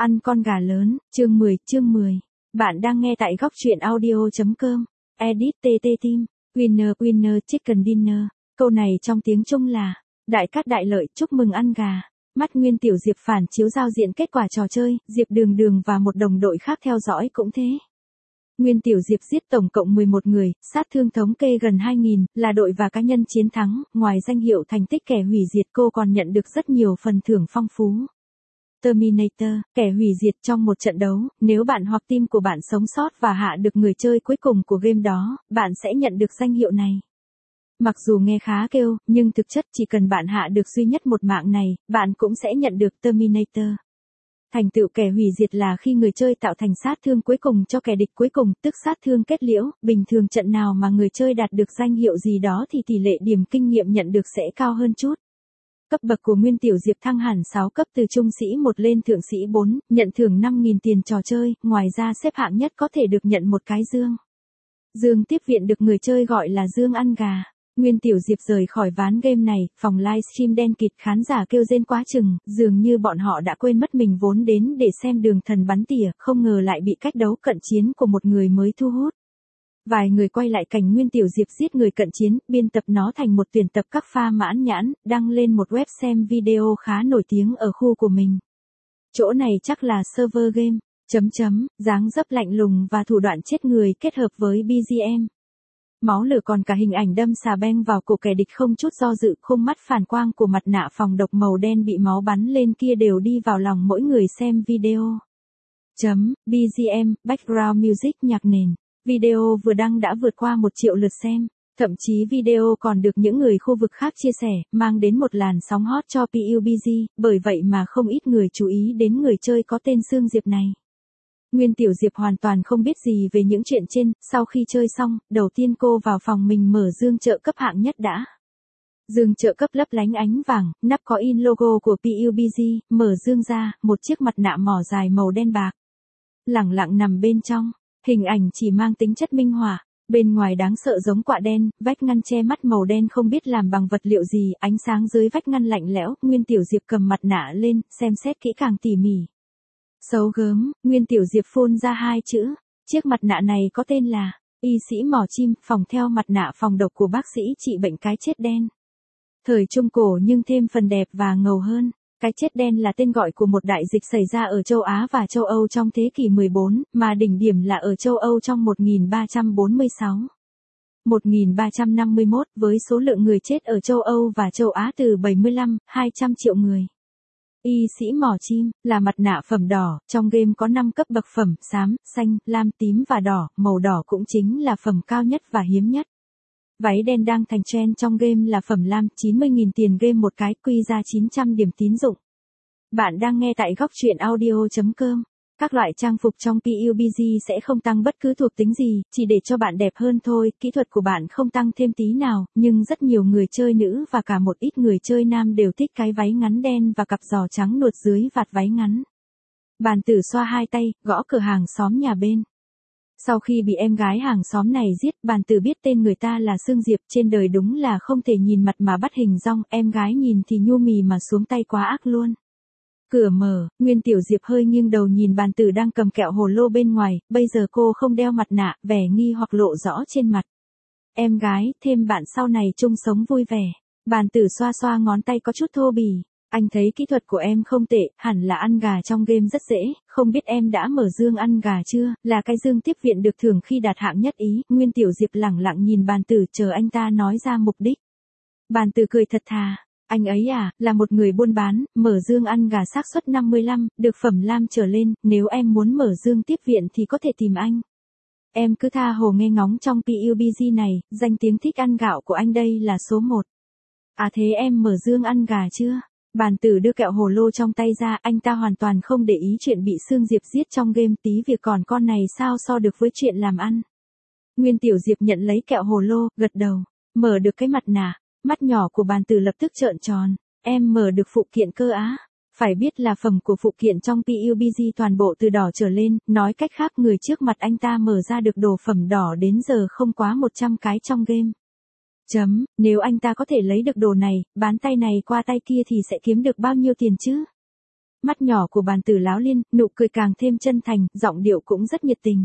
Ăn con gà lớn, chương 10. Bạn đang nghe tại góc truyện audio.com. Edit TT Team. Winner winner chicken dinner. Câu này trong tiếng Trung là đại cát đại lợi, chúc mừng ăn gà. Mắt Nguyên Tiểu Diệp phản chiếu giao diện kết quả trò chơi, Diệp Đường Đường và một đồng đội khác theo dõi cũng thế. Nguyên Tiểu Diệp giết tổng cộng 11 người, sát thương thống kê gần 2.000, là đội và cá nhân chiến thắng, ngoài danh hiệu thành tích kẻ hủy diệt cô còn nhận được rất nhiều phần thưởng phong phú. Terminator, kẻ hủy diệt trong một trận đấu, nếu bạn hoặc team của bạn sống sót và hạ được người chơi cuối cùng của game đó, bạn sẽ nhận được danh hiệu này. Mặc dù nghe khá kêu, nhưng thực chất chỉ cần bạn hạ được duy nhất một mạng này, bạn cũng sẽ nhận được Terminator. Thành tựu kẻ hủy diệt là khi người chơi tạo thành sát thương cuối cùng cho kẻ địch cuối cùng, tức sát thương kết liễu. Bình thường trận nào mà người chơi đạt được danh hiệu gì đó thì tỷ lệ điểm kinh nghiệm nhận được sẽ cao hơn chút. Cấp bậc của Nguyên Tiểu Diệp thăng hẳn 6 cấp từ trung sĩ 1 lên thượng sĩ 4, nhận thưởng 5.000 tiền trò chơi, ngoài ra xếp hạng nhất có thể được nhận một cái dương. Dương tiếp viện được người chơi gọi là dương ăn gà. Nguyên Tiểu Diệp rời khỏi ván game này, phòng livestream đen kịt, khán giả kêu rên quá chừng, dường như bọn họ đã quên mất mình vốn đến để xem đường thần bắn tỉa, không ngờ lại bị cách đấu cận chiến của một người mới thu hút. Vài người quay lại cảnh Nguyên Tiểu Diệp giết người cận chiến, biên tập nó thành một tuyển tập các pha mãn nhãn, đăng lên một web xem video khá nổi tiếng ở khu của mình. Chỗ này chắc là server game, dáng dấp lạnh lùng và thủ đoạn chết người kết hợp với BGM. Máu lửa còn cả hình ảnh đâm xà beng vào cổ kẻ địch không chút do dự, khung mắt phản quang của mặt nạ phòng độc màu đen bị máu bắn lên kia đều đi vào lòng mỗi người xem video. BGM, background music nhạc nền. Video vừa đăng đã vượt qua 1 triệu lượt xem, thậm chí video còn được những người khu vực khác chia sẻ, mang đến một làn sóng hot cho PUBG, bởi vậy mà không ít người chú ý đến người chơi có tên Sương Diệp này. Nguyên Tiểu Diệp hoàn toàn không biết gì về những chuyện trên, sau khi chơi xong, đầu tiên cô vào phòng mình mở dương trợ cấp hạng nhất đã. Dương trợ cấp lấp lánh ánh vàng, nắp có in logo của PUBG, mở dương ra, một chiếc mặt nạ mỏ dài màu đen bạc. Lẳng lặng nằm bên trong. Hình ảnh chỉ mang tính chất minh họa, bên ngoài đáng sợ giống quạ đen, vách ngăn che mắt màu đen không biết làm bằng vật liệu gì, ánh sáng dưới vách ngăn lạnh lẽo. Nguyên Tiểu Diệp cầm mặt nạ lên, xem xét kỹ càng tỉ mỉ. Xấu gớm, Nguyên Tiểu Diệp phun ra 2 chữ, chiếc mặt nạ này có tên là y sĩ mỏ chim, phòng theo mặt nạ phòng độc của bác sĩ trị bệnh cái chết đen. Thời Trung Cổ nhưng thêm phần đẹp và ngầu hơn. Cái chết đen là tên gọi của một đại dịch xảy ra ở châu Á và châu Âu trong thế kỷ 14, mà đỉnh điểm là ở châu Âu trong 1346. 1351 với số lượng người chết ở châu Âu và châu Á từ 75-200 triệu người. Y sĩ mỏ chim là mặt nạ phẩm đỏ, trong game có 5 cấp bậc phẩm, xám, xanh, lam, tím và đỏ, màu đỏ cũng chính là phẩm cao nhất và hiếm nhất. Váy đen đang thành trend trong game là phẩm lam, 90.000 tiền game một cái, quy ra 900 điểm tín dụng. Bạn đang nghe tại góc truyện audio.com. Các loại trang phục trong PUBG sẽ không tăng bất cứ thuộc tính gì, chỉ để cho bạn đẹp hơn thôi, kỹ thuật của bạn không tăng thêm tí nào, nhưng rất nhiều người chơi nữ và cả một ít người chơi nam đều thích cái váy ngắn đen và cặp giò trắng nuột dưới vạt váy ngắn. Bàn tử xoa 2 tay, gõ cửa hàng xóm nhà bên. Sau khi bị em gái hàng xóm này giết, bàn tử biết tên người ta là Sương Diệp, trên đời đúng là không thể nhìn mặt mà bắt hình dong, em gái nhìn thì nhu mì mà xuống tay quá ác luôn. Cửa mở, Nguyên Tiểu Diệp hơi nghiêng đầu nhìn bàn tử đang cầm kẹo hồ lô bên ngoài, bây giờ cô không đeo mặt nạ, vẻ nghi hoặc lộ rõ trên mặt. Em gái, thêm bạn sau này chung sống vui vẻ. Bàn tử xoa xoa ngón tay có chút thô bỉ. Anh thấy kỹ thuật của em không tệ, hẳn là ăn gà trong game rất dễ, không biết em đã mở dương ăn gà chưa, là cái dương tiếp viện được thưởng khi đạt hạng nhất ý. Nguyên Tiểu Diệp lẳng lặng nhìn bàn tử chờ anh ta nói ra mục đích. Bàn tử cười thật thà. Anh ấy à, là một người buôn bán, mở dương ăn gà xác suất 55, được phẩm lam trở lên, nếu em muốn mở dương tiếp viện thì có thể tìm anh. Em cứ tha hồ nghe ngóng trong PUBG này, danh tiếng thích ăn gạo của anh đây là số 1. À thế em mở dương ăn gà chưa? Bàn tử đưa kẹo hồ lô trong tay ra, anh ta hoàn toàn không để ý chuyện bị Sương Diệp giết trong game, tí việc còn con này sao so được với chuyện làm ăn. Nguyên Tiểu Diệp nhận lấy kẹo hồ lô, gật đầu, mở được cái mặt nạ. Mắt nhỏ của bàn tử lập tức trợn tròn, em mở được phụ kiện cơ á. Phải biết là phẩm của phụ kiện trong PUBG toàn bộ từ đỏ trở lên, nói cách khác người trước mặt anh ta mở ra được đồ phẩm đỏ đến giờ không quá 100 cái trong game. Nếu anh ta có thể lấy được đồ này, bán tay này qua tay kia thì sẽ kiếm được bao nhiêu tiền chứ? Mắt nhỏ của bàn tử láo liên, nụ cười càng thêm chân thành, giọng điệu cũng rất nhiệt tình.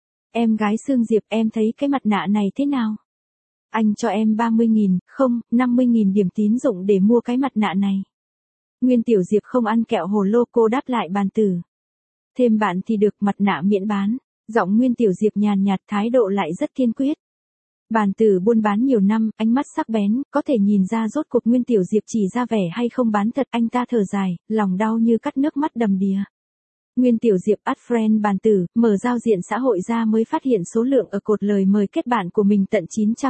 Em gái Sương Diệp, em thấy cái mặt nạ này thế nào? Anh cho em 30.000, không, 50.000 điểm tín dụng để mua cái mặt nạ này. Nguyên Tiểu Diệp không ăn kẹo hồ lô, cô đáp lại bàn tử. Thêm bạn thì được, mặt nạ miễn bán. Giọng Nguyên Tiểu Diệp nhàn nhạt, thái độ lại rất kiên quyết. Bàn tử buôn bán nhiều năm, ánh mắt sắc bén, có thể nhìn ra rốt cuộc Nguyên Tiểu Diệp chỉ ra vẻ hay không bán thật. Anh ta thở dài, lòng đau như cắt nước mắt đầm đìa. Nguyên Tiểu Diệp add friend bàn tử, mở giao diện xã hội ra mới phát hiện số lượng ở cột lời mời kết bạn của mình tận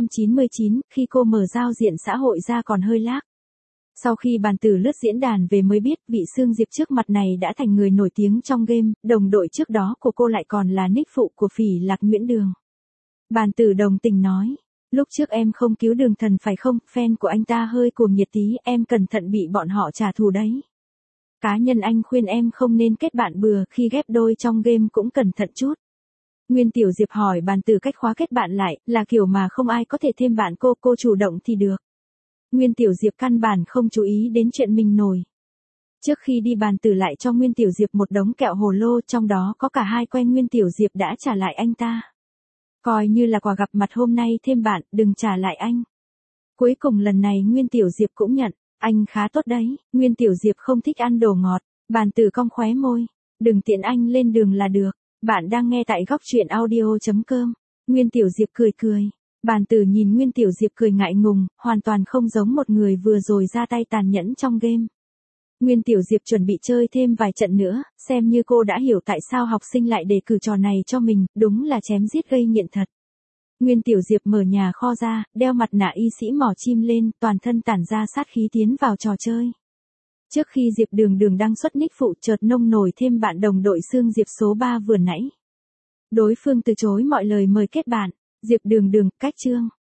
999, khi cô mở giao diện xã hội ra còn hơi lag. Sau khi bàn tử lướt diễn đàn về mới biết vị Sương Diệp trước mặt này đã thành người nổi tiếng trong game, đồng đội trước đó của cô lại còn là nick phụ của Phỉ Lạc Nguyễn Đường. Bàn tử đồng tình nói, lúc trước em không cứu Đường Thần phải không, fan của anh ta hơi cuồng nhiệt tí, em cẩn thận bị bọn họ trả thù đấy. Cá nhân anh khuyên em không nên kết bạn bừa, khi ghép đôi trong game cũng cẩn thận chút. Nguyên Tiểu Diệp hỏi bàn tử cách khóa kết bạn lại, là kiểu mà không ai có thể thêm bạn cô chủ động thì được. Nguyên Tiểu Diệp căn bản không chú ý đến chuyện mình nổi. Trước khi đi bàn tử lại cho Nguyên Tiểu Diệp một đống kẹo hồ lô, trong đó có cả 2 que Nguyên Tiểu Diệp đã trả lại anh ta. Coi như là quà gặp mặt hôm nay, thêm bạn, đừng trả lại anh. Cuối cùng lần này Nguyên Tiểu Diệp cũng nhận, anh khá tốt đấy. Nguyên Tiểu Diệp không thích ăn đồ ngọt, bàn tử cong khóe môi, đừng tiện anh lên đường là được. Bạn đang nghe tại góc truyện audio.com. Nguyên Tiểu Diệp cười cười. Bàn tử nhìn Nguyên Tiểu Diệp cười ngại ngùng, hoàn toàn không giống một người vừa rồi ra tay tàn nhẫn trong game. Nguyên Tiểu Diệp chuẩn bị chơi thêm vài trận nữa, xem như cô đã hiểu tại sao học sinh lại đề cử trò này cho mình, đúng là chém giết gây nghiện thật. Nguyên Tiểu Diệp mở nhà kho ra, đeo mặt nạ y sĩ mỏ chim lên, toàn thân tản ra sát khí tiến vào trò chơi. Trước khi Diệp Đường đăng xuất nick phụ, chợt nông nổi thêm bạn đồng đội Sương Diệp số 3 vừa nãy. Đối phương từ chối mọi lời mời kết bạn. Diệp Đường, cách chương.